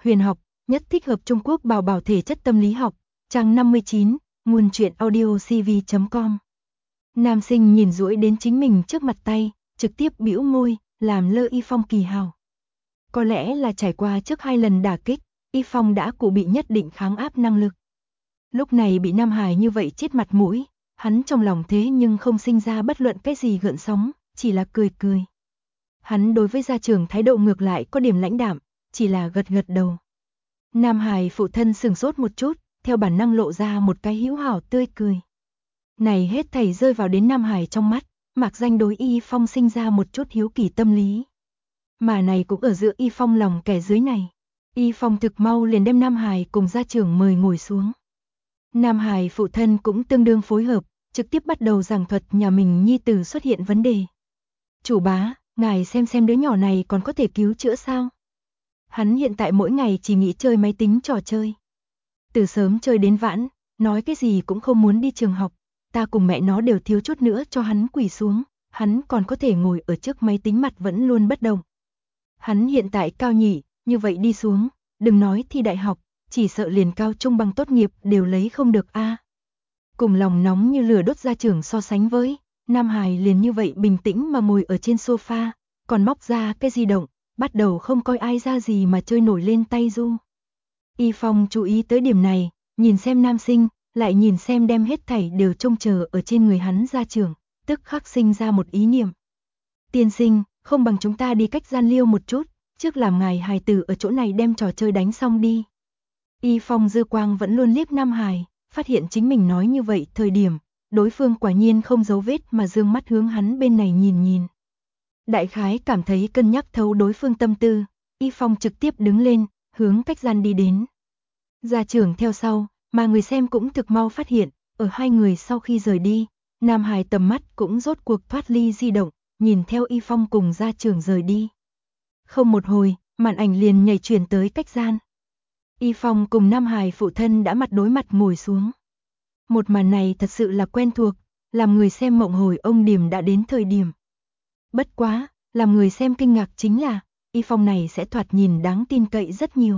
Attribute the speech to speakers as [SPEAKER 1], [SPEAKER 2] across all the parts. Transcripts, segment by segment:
[SPEAKER 1] huyền học, nhất thích hợp Trung Quốc bảo bảo thể chất tâm lý học, trang 59, nguồn truyện audio cv.com. Nam sinh nhìn duỗi đến chính mình trước mặt tay, trực tiếp bĩu môi, làm lơ Y Phong kỳ hào. Có lẽ là trải qua trước 2 lần đả kích, Y Phong đã cụ bị nhất định kháng áp năng lực. Lúc này bị Nam Hải như vậy chết mặt mũi, hắn trong lòng thế nhưng không sinh ra bất luận cái gì gợn sóng, chỉ là cười cười. Hắn đối với gia trưởng thái độ ngược lại có điểm lãnh đạm, chỉ là gật gật đầu. Nam Hải phụ thân sửng sốt một chút, theo bản năng lộ ra một cái hữu hảo tươi cười. Này hết thảy rơi vào đến Nam Hải trong mắt, mạc danh đối Y Phong sinh ra một chút hiếu kỳ tâm lý. Mà này cũng ở giữa Y Phong lòng kẻ dưới này. Y Phong thực mau liền đem Nam Hải cùng gia trưởng mời ngồi xuống. Nam Hải phụ thân cũng tương đương phối hợp, trực tiếp bắt đầu giảng thuật nhà mình nhi tử xuất hiện vấn đề. Chủ bá, ngài xem đứa nhỏ này còn có thể cứu chữa sao? Hắn hiện tại mỗi ngày chỉ nghĩ chơi máy tính trò chơi. Từ sớm chơi đến vãn, nói cái gì cũng không muốn đi trường học, ta cùng mẹ nó đều thiếu chút nữa cho hắn quỳ xuống, hắn còn có thể ngồi ở trước máy tính mặt vẫn luôn bất động. Hắn hiện tại cao nhị, như vậy đi xuống, đừng nói thi đại học, chỉ sợ liền cao trung bằng tốt nghiệp đều lấy không được a. Cùng lòng nóng như lửa đốt gia trưởng so sánh với, Nam Hải liền như vậy bình tĩnh mà ngồi ở trên sofa, còn móc ra cái di động, bắt đầu không coi ai ra gì mà chơi nổi lên tay du. Y Phong chú ý tới điểm này, nhìn xem nam sinh, lại nhìn xem đem hết thảy đều trông chờ ở trên người hắn gia trưởng, tức khắc sinh ra một ý niệm. Tiên sinh, không bằng chúng ta đi cách gian liêu một chút, trước làm ngài hài tử ở chỗ này đem trò chơi đánh xong đi. Y Phong dư quang vẫn luôn liếc Nam Hải, phát hiện chính mình nói như vậy thời điểm, đối phương quả nhiên không giấu vết mà dương mắt hướng hắn bên này nhìn nhìn. Đại khái cảm thấy cân nhắc thấu đối phương tâm tư, Y Phong trực tiếp đứng lên, hướng cách gian đi đến. Gia trưởng theo sau, mà người xem cũng thực mau phát hiện, ở hai người sau khi rời đi, Nam Hải tầm mắt cũng rốt cuộc thoát ly di động, nhìn theo Y Phong cùng gia trưởng rời đi. Không một hồi, màn ảnh liền nhảy chuyển tới cách gian. Y Phong cùng Nam Hải phụ thân đã mặt đối mặt ngồi xuống. Một màn này thật sự là quen thuộc, làm người xem mộng hồi ông điểm đã đến thời điểm. Bất quá, làm người xem kinh ngạc chính là, Y Phong này sẽ thoạt nhìn đáng tin cậy rất nhiều.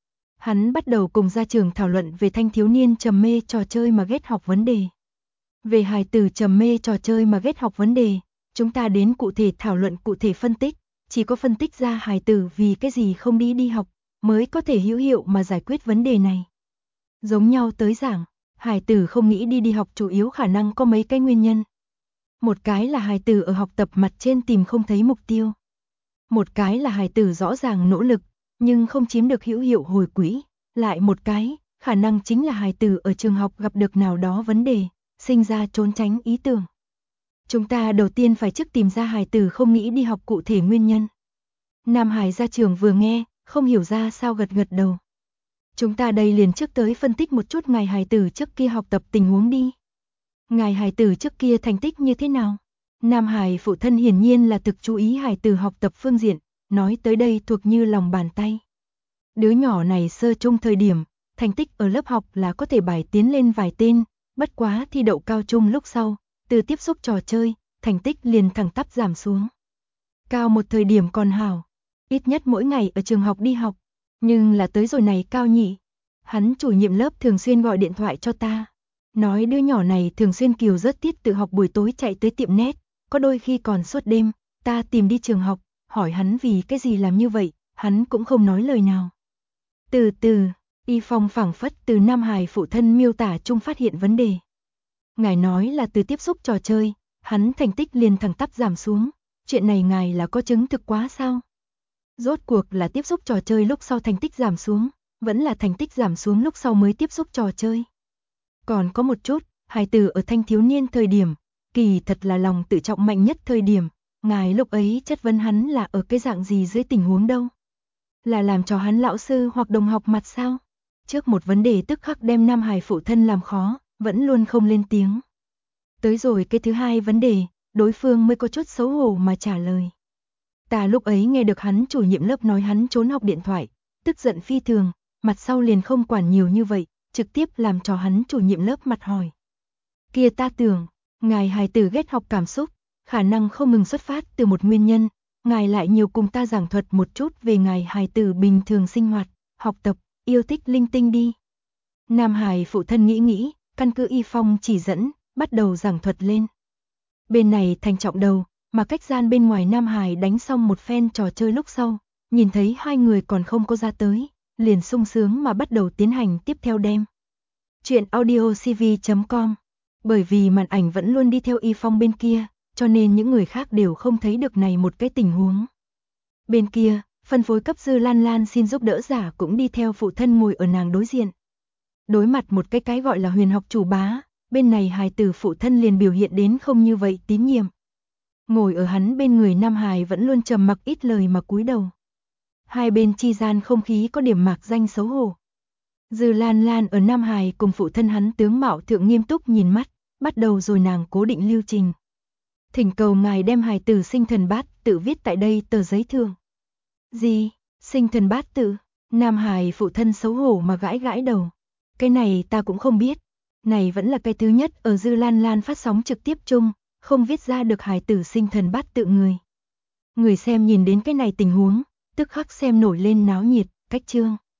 [SPEAKER 1] Hắn bắt đầu cùng gia trưởng thảo luận về thanh thiếu niên trầm mê trò chơi mà ghét học vấn đề. Về hài tử trầm mê trò chơi mà ghét học vấn đề, chúng ta đến cụ thể thảo luận cụ thể phân tích, chỉ có phân tích ra hài tử vì cái gì không đi học, mới có thể hữu hiệu mà giải quyết vấn đề này. Giống nhau tới giảng, hài tử không nghĩ đi học chủ yếu khả năng có mấy cái nguyên nhân. Một cái là hài tử ở học tập mặt trên tìm không thấy mục tiêu. Một cái là hài tử rõ ràng nỗ lực, nhưng không chiếm được hữu hiệu hồi quỹ. Lại một cái, khả năng chính là hài tử ở trường học gặp được nào đó vấn đề, sinh ra trốn tránh ý tưởng. Chúng ta đầu tiên phải trước tìm ra hài tử không nghĩ đi học cụ thể nguyên nhân. Nam Hải gia trưởng vừa nghe, không hiểu ra sao gật gật đầu. Chúng ta đây liền trước tới phân tích một chút ngài hài tử trước kia học tập tình huống đi. Ngài hài tử trước kia thành tích như thế nào? Nam Hải phụ thân hiển nhiên là thực chú ý hài tử học tập phương diện, nói tới đây thuộc như lòng bàn tay. Đứa nhỏ này sơ trung thời điểm, thành tích ở lớp học là có thể bài tiến lên vài tên, bất quá thi đậu cao trung lúc sau, từ tiếp xúc trò chơi, thành tích liền thẳng tắp giảm xuống. Cao một thời điểm còn hảo, ít nhất mỗi ngày ở trường học đi học, nhưng là tới rồi này cao nhị, hắn chủ nhiệm lớp thường xuyên gọi điện thoại cho ta, nói đứa nhỏ này thường xuyên kiều rớt tiết tự học buổi tối chạy tới tiệm net, có đôi khi còn suốt đêm, ta tìm đi trường học, hỏi hắn vì cái gì làm như vậy, hắn cũng không nói lời nào. Từ từ, Y Phong phảng phất từ Nam Hải phụ thân miêu tả chung phát hiện vấn đề. Ngài nói là từ tiếp xúc trò chơi, hắn thành tích liền thẳng tắp giảm xuống, chuyện này ngài là có chứng thực quá sao? Rốt cuộc là tiếp xúc trò chơi lúc sau thành tích giảm xuống, vẫn là thành tích giảm xuống lúc sau mới tiếp xúc trò chơi. Còn có một chút, hài tử ở thanh thiếu niên thời điểm, kỳ thật là lòng tự trọng mạnh nhất thời điểm, ngài lúc ấy chất vấn hắn là ở cái dạng gì dưới tình huống đâu? Là làm cho hắn lão sư hoặc đồng học mặt sao? Trước một vấn đề tức khắc đem Nam Hải phụ thân làm khó, vẫn luôn không lên tiếng. Tới rồi cái thứ hai vấn đề, đối phương mới có chút xấu hổ mà trả lời. Ta lúc ấy nghe được hắn chủ nhiệm lớp nói hắn trốn học điện thoại, tức giận phi thường, mặt sau liền không quản nhiều như vậy, trực tiếp làm cho hắn chủ nhiệm lớp mặt hỏi. Kia ta tưởng, ngài hài tử ghét học cảm xúc, khả năng không ngừng xuất phát từ một nguyên nhân, ngài lại nhiều cùng ta giảng thuật một chút về ngài hài tử bình thường sinh hoạt, học tập, yêu thích linh tinh đi. Nam Hải phụ thân nghĩ, căn cứ Y Phong chỉ dẫn, bắt đầu giảng thuật lên. Bên này thành trọng đầu, mà cách gian bên ngoài Nam Hải đánh xong một phen trò chơi lúc sau, nhìn thấy hai người còn không có ra tới, liền sung sướng mà bắt đầu tiến hành tiếp theo đem. Chuyện audiocv.com. Bởi vì màn ảnh vẫn luôn đi theo Y Phong bên kia, cho nên những người khác đều không thấy được này một cái tình huống. Bên kia, phân phối cấp Dư Lan Lan xin giúp đỡ giả cũng đi theo phụ thân ngồi ở nàng đối diện. Đối mặt một cái gọi là huyền học chủ bá, bên này hài tử phụ thân liền biểu hiện đến không như vậy tín nhiệm. Ngồi ở hắn bên người Nam Hải vẫn luôn trầm mặc ít lời mà cúi đầu. Hai bên chi gian không khí có điểm mạc danh xấu hổ. Dư Lan Lan ở Nam Hải cùng phụ thân hắn tướng mạo thượng nghiêm túc nhìn mắt, bắt đầu rồi nàng cố định lưu trình. Thỉnh cầu ngài đem hài tử sinh thần bát tự viết tại đây tờ giấy thượng. Gì? Sinh thần bát tự? Nam Hải phụ thân xấu hổ mà gãi đầu. Cái này ta cũng không biết. Này vẫn là cái thứ nhất ở Dư Lan Lan phát sóng trực tiếp chung, không viết ra được hài tử sinh thần bát tự người. Người xem nhìn đến cái này tình huống, tức khắc xem nổi lên náo nhiệt, cách chương.